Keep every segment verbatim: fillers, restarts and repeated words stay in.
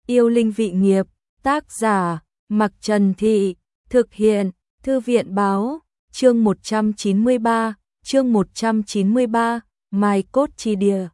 Yêu linh vị nghiệp, tác giả, Mặc Trần Thị, thực hiện, Thư viện báo, chương một trăm chín mươi ba, chương một trăm chín mươi ba, Mai Cốt Chi Địa.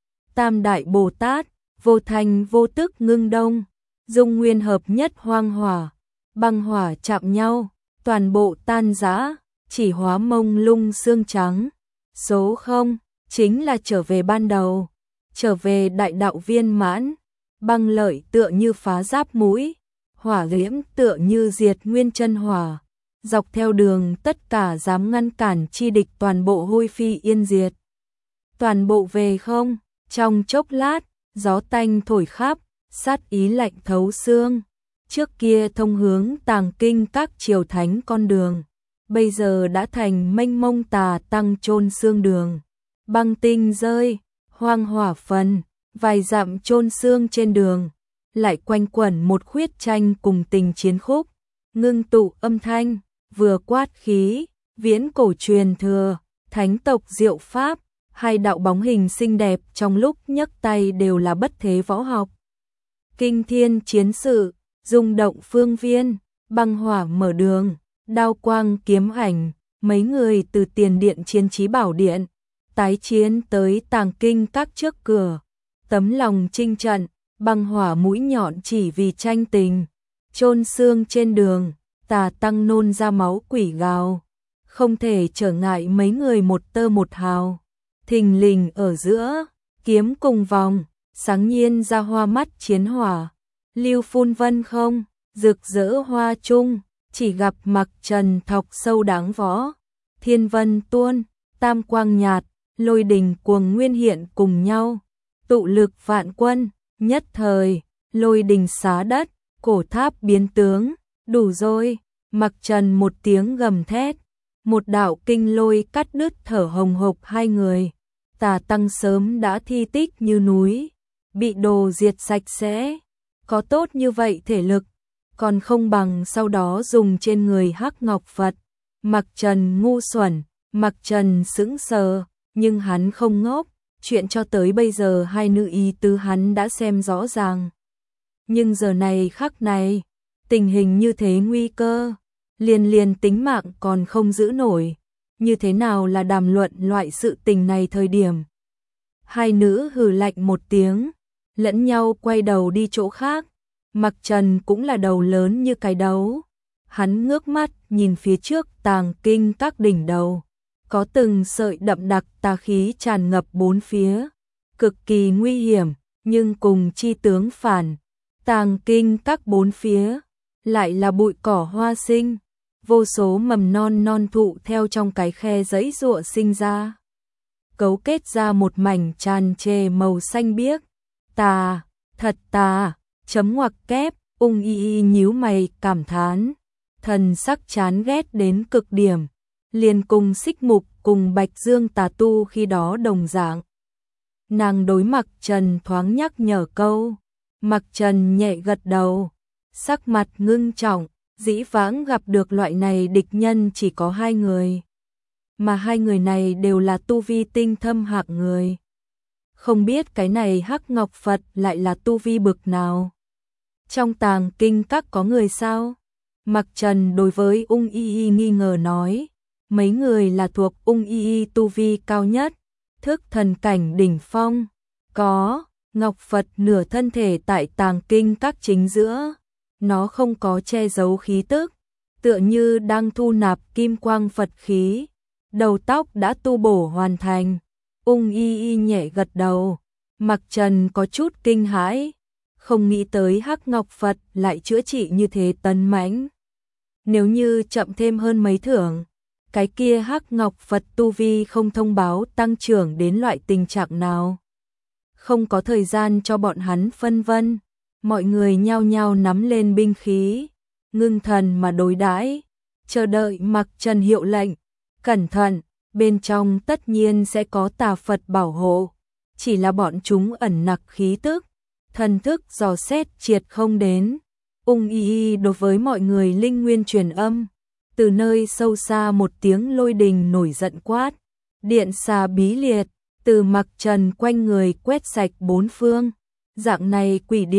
Tam Đại Bồ Tát, vô thành vô tức ngưng đông, dung nguyên hợp nhất hoang hỏa, băng hỏa chạm nhau, toàn bộ tan rã, chỉ hóa mông lung xương trắng. Số không, chính là trở về ban đầu, trở về đại đạo viên mãn, băng lợi tựa như phá giáp mũi, hỏa liễm tựa như diệt nguyên chân hỏa, dọc theo đường tất cả dám ngăn cản chi địch toàn bộ hôi phi yên diệt. Toàn bộ về không, trong chốc lát, gió tanh thổi khắp, sát ý lạnh thấu xương. Trước kia thông hướng tàng kinh các triều thánh con đường, bây giờ đã thành mênh mông tà tăng chôn xương đường. Băng tinh rơi, hoang hỏa phần, vài dặm chôn xương trên đường, lại quanh quẩn một khuyết tranh cùng tình chiến khúc, ngưng tụ âm thanh, vừa quát khí, viễn cổ truyền thừa, thánh tộc diệu pháp, hai đạo bóng hình xinh đẹp trong lúc nhấc tay đều là bất thế võ học. Kinh thiên chiến sự, rung động phương viên, băng hỏa mở đường, đao quang kiếm ảnh, mấy người từ tiền điện chiến trí bảo điện, tái chiến tới tàng kinh các trước cửa, tấm lòng trinh trận, băng hỏa mũi nhọn chỉ vì tranh tình, chôn xương trên đường, tà tăng nôn ra máu quỷ gào, không thể trở ngại mấy người một tơ một hào. Thình lình ở giữa, kiếm cùng vòng, sáng nhiên ra hoa mắt chiến hỏa, lưu phun vân không, rực rỡ hoa trung, chỉ gặp Mặc Trần thọc sâu đáng võ, thiên vân tuôn, tam quang nhạt, lôi đình cuồng nguyên hiện cùng nhau, tụ lực vạn quân, nhất thời, lôi đình xá đất, cổ tháp biến tướng, đủ rồi. Mặc Trần một tiếng gầm thét, một đạo kinh lôi cắt đứt thở hồng hộc hai người. Tà tăng sớm đã thi tích như núi, bị đồ diệt sạch sẽ, có tốt như vậy thể lực, còn không bằng sau đó dùng trên người Hắc Ngọc Phật. Mặc Trần ngu xuẩn, Mặc Trần sững sờ, nhưng hắn không ngốc, chuyện cho tới bây giờ hai nữ ý tứ hắn đã xem rõ ràng. Nhưng giờ này khắc này, tình hình như thế nguy cơ, liền liền tính mạng còn không giữ nổi. Như thế nào là đàm luận loại sự tình này thời điểm. Hai nữ hừ lạnh một tiếng, lẫn nhau quay đầu đi chỗ khác. Mặc Trần cũng là đầu lớn như cái đấu. Hắn ngước mắt nhìn phía trước tàng kinh các đỉnh đầu. Có từng sợi đậm đặc tà khí tràn ngập bốn phía. Cực kỳ nguy hiểm, nhưng cùng chi tướng phản. Tàng kinh các bốn phía, lại là bụi cỏ hoa sinh. Vô số mầm non non thụ theo trong cái khe giấy giụa sinh ra, cấu kết ra một mảnh tràn trề màu xanh biếc. Tà, thật tà, chấm ngoặc kép, ung y y nhíu mày cảm thán, thần sắc chán ghét đến cực điểm, liền cùng Xích Mục cùng Bạch Dương tà tu khi đó đồng dạng. Nàng đối Mặc Trần thoáng nhắc nhở câu, Mặc Trần nhẹ gật đầu, sắc mặt ngưng trọng. Dĩ vãng gặp được loại này địch nhân chỉ có hai người, mà hai người này đều là tu vi tinh thâm hạng người. Không biết cái này Hắc Ngọc Phật lại là tu vi bực nào. Trong tàng kinh các có người sao? Mặc Trần đối với Ung Y Y nghi ngờ nói, mấy người là thuộc Ung Y Y tu vi cao nhất, thức thần cảnh đỉnh phong. Có, Ngọc Phật nửa thân thể tại tàng kinh các chính giữa. Nó không có che giấu khí tức, tựa như đang thu nạp kim quang Phật khí, đầu tóc đã tu bổ hoàn thành. Ung Y Y nhẹ gật đầu, Mặc Trần có chút kinh hãi, không nghĩ tới Hắc Ngọc Phật lại chữa trị như thế tấn mãnh. Nếu như chậm thêm hơn mấy thưởng, cái kia Hắc Ngọc Phật tu vi không thông báo tăng trưởng đến loại tình trạng nào. Không có thời gian cho bọn hắn phân vân. Mọi người nhao nhao nắm lên binh khí, ngưng thần mà đối đãi, chờ đợi Mặc Trần hiệu lệnh. Cẩn thận, bên trong tất nhiên sẽ có tà Phật bảo hộ, chỉ là bọn chúng ẩn nặc khí tức, thần thức dò xét triệt không đến. Ung Y Y đối với mọi người linh nguyên truyền âm, từ nơi sâu xa một tiếng lôi đình nổi giận quát, điện xà bí liệt, từ Mặc Trần quanh người quét sạch bốn phương. Dạng này quỷ điện,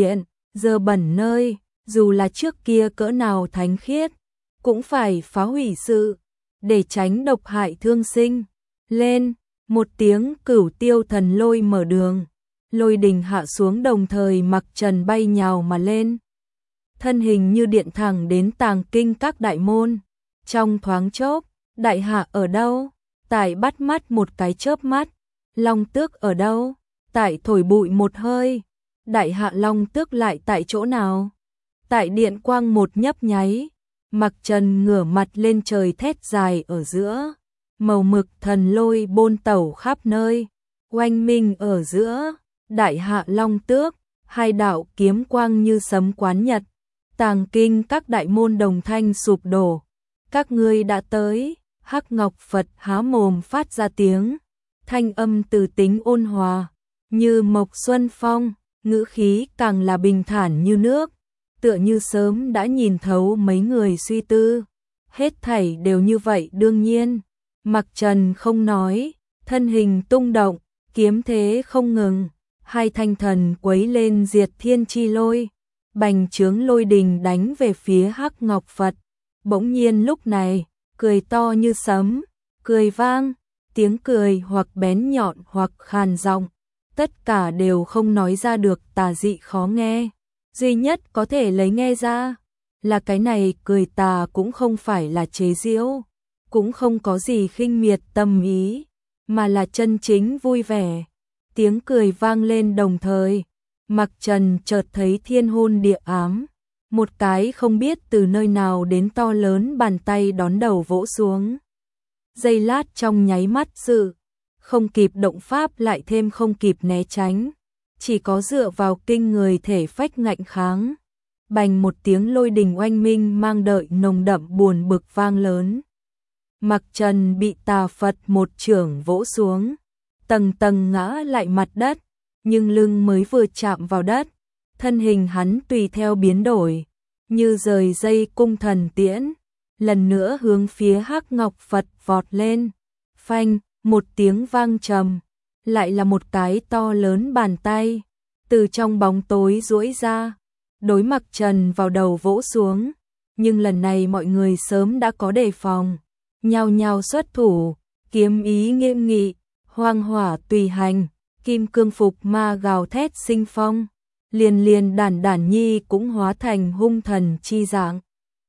dơ bẩn nơi, dù là trước kia cỡ nào thánh khiết, cũng phải phá hủy sự, để tránh độc hại thương sinh. Lên, một tiếng cửu tiêu thần lôi mở đường, lôi đình hạ xuống đồng thời mặc trần bay nhào mà lên. Thân hình như điện thẳng đến tàng kinh các đại môn, trong thoáng chốc, đại hạ ở đâu? Tại bắt mắt một cái chớp mắt. Long tước ở đâu? Tại thổi bụi một hơi. Đại hạ long tước lại tại chỗ nào? Tại điện quang một nhấp nháy, mặc trần ngửa mặt lên trời thét dài ở giữa. Màu mực thần lôi bôn tẩu khắp nơi, oanh minh ở giữa, đại hạ long tước, hai đạo kiếm quang như sấm quán nhật, tàng kinh các đại môn đồng thanh sụp đổ. Các ngươi đã tới, Hắc Ngọc Phật há mồm phát ra tiếng, thanh âm từ tính ôn hòa, như mộc xuân phong, ngữ khí càng là bình thản như nước, tựa như sớm đã nhìn thấu mấy người suy tư. Hết thảy đều như vậy đương nhiên. Mặc trần không nói, thân hình tung động, kiếm thế không ngừng, hai thanh thần quấy lên diệt thiên chi lôi, bành trướng lôi đình đánh về phía Hắc Ngọc Phật. Bỗng nhiên lúc này, cười to như sấm, cười vang, tiếng cười hoặc bén nhọn hoặc khàn giọng, tất cả đều không nói ra được tà dị khó nghe, duy nhất có thể lấy nghe ra là cái này cười tà cũng không phải là chế giễu, cũng không có gì khinh miệt tâm ý, mà là chân chính vui vẻ. Tiếng cười vang lên đồng thời, Mặc Trần chợt thấy thiên hôn địa ám, một cái không biết từ nơi nào đến to lớn bàn tay đón đầu vỗ xuống. Giây lát trong nháy mắt sự, không kịp động pháp lại thêm không kịp né tránh, chỉ có dựa vào kinh người thể phách ngạnh kháng. Bành một tiếng lôi đình oanh minh mang đợi nồng đậm buồn bực vang lớn. Mặc Trần bị tà Phật một chưởng vỗ xuống, tầng tầng ngã lại mặt đất, nhưng lưng mới vừa chạm vào đất, thân hình hắn tùy theo biến đổi, như rời dây cung thần tiễn, lần nữa hướng phía Hắc Ngọc Phật vọt lên. Phanh, một tiếng vang trầm, lại là một cái to lớn bàn tay, từ trong bóng tối duỗi ra, đối Mặc Trần vào đầu vỗ xuống, nhưng lần này mọi người sớm đã có đề phòng, nhao nhao xuất thủ, kiếm ý nghiêm nghị, hoang hỏa tùy hành, kim cương phục ma gào thét sinh phong, liền liền đản đản nhi cũng hóa thành hung thần chi dạng.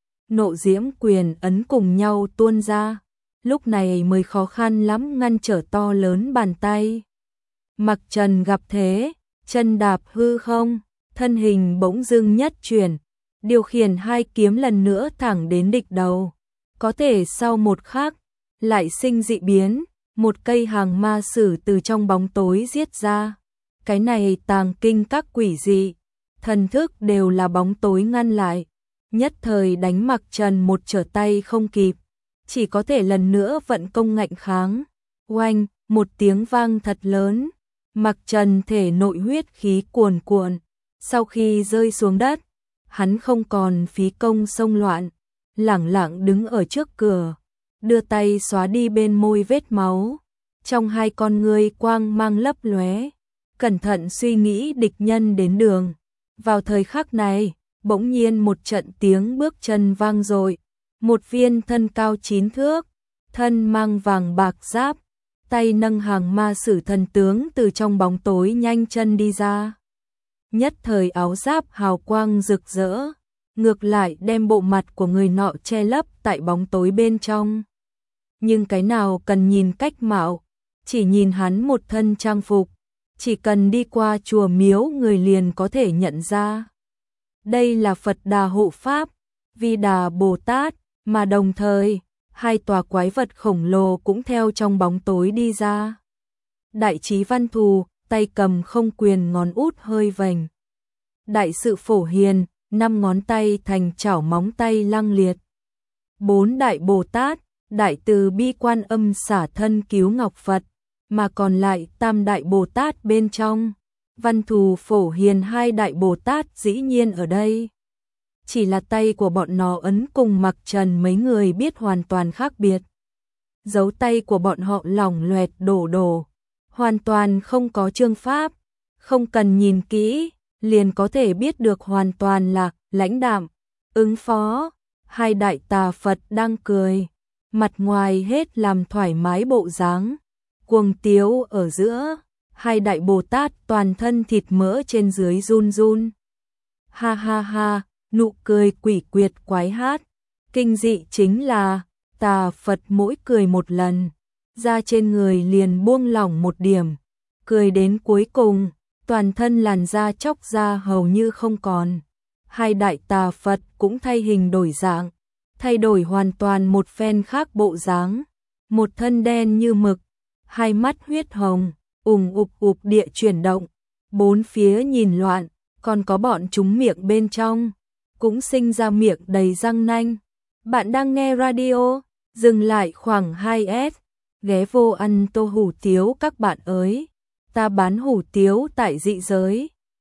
Nộ diễm quyền ấn cùng nhau tuôn ra, lúc này mới khó khăn lắm ngăn trở to lớn bàn tay. Mặc Trần gặp thế, chân đạp hư không, thân hình bỗng dưng nhất chuyển, điều khiển hai kiếm lần nữa thẳng đến địch đầu. Có thể sau một khắc, lại sinh dị biến, một cây hàng ma sử từ trong bóng tối giết ra. Cái này tàng kinh các quỷ dị, thần thức đều là bóng tối ngăn lại, nhất thời đánh Mặc Trần một trở tay không kịp, chỉ có thể lần nữa vận công ngạnh kháng. Oanh, một tiếng vang thật lớn, Mặc Trần thể nội huyết khí cuồn cuộn, sau khi rơi xuống đất, hắn không còn phí công xông loạn, lẳng lặng đứng ở trước cửa, đưa tay xóa đi bên môi vết máu, trong hai con ngươi quang mang lấp lóe, cẩn thận suy nghĩ địch nhân đến đường. Vào thời khắc này, bỗng nhiên một trận tiếng bước chân vang dội, một viên thân cao chín thước, thân mang vàng bạc giáp, tay nâng hàng ma sử thần tướng từ trong bóng tối nhanh chân đi ra. Nhất thời áo giáp hào quang rực rỡ, ngược lại đem bộ mặt của người nọ che lấp tại bóng tối bên trong. Nhưng cái nào cần nhìn cách mạo, chỉ nhìn hắn một thân trang phục, chỉ cần đi qua chùa miếu người liền có thể nhận ra. Đây là Phật Đà hộ pháp, Vi Đà Bồ Tát, mà đồng thời, hai tòa quái vật khổng lồ cũng theo trong bóng tối đi ra. Đại Trí Văn Thù, tay cầm không quyền ngón út hơi vành. Đại Sự Phổ Hiền, năm ngón tay thành chảo móng tay lăng liệt. Bốn Đại Bồ Tát, Đại Từ Bi Quan Âm xả thân cứu Ngọc Phật, mà còn lại Tam Đại Bồ Tát bên trong. Văn Thù Phổ Hiền hai Đại Bồ Tát dĩ nhiên ở đây. Chỉ là tay của bọn nó ấn cùng Mặc Trần mấy người biết hoàn toàn khác biệt. Dấu tay của bọn họ lỏng loẹt đổ đổ, hoàn toàn không có chương pháp, không cần nhìn kỹ, liền có thể biết được hoàn toàn là lãnh đạm, ứng phó. Hai đại tà Phật đang cười, mặt ngoài hết làm thoải mái bộ dáng, cuồng tiếu ở giữa, hai đại Bồ Tát toàn thân thịt mỡ trên dưới run run. Ha ha ha, nụ cười quỷ quyệt quái hát, kinh dị chính là, tà Phật mỗi cười một lần, da trên người liền buông lỏng một điểm, cười đến cuối cùng, toàn thân làn da chóc ra hầu như không còn. Hai đại tà Phật cũng thay hình đổi dạng, thay đổi hoàn toàn một phen khác bộ dáng, một thân đen như mực, hai mắt huyết hồng, ùng ục ục địa chuyển động, bốn phía nhìn loạn, còn có bọn chúng miệng bên trong, cũng sinh ra miệng đầy răng nanh. Bạn đang nghe radio, dừng lại khoảng hai S, ghé vô ăn tô hủ tiếu các bạn ơi, ta bán hủ tiếu tại dị giới.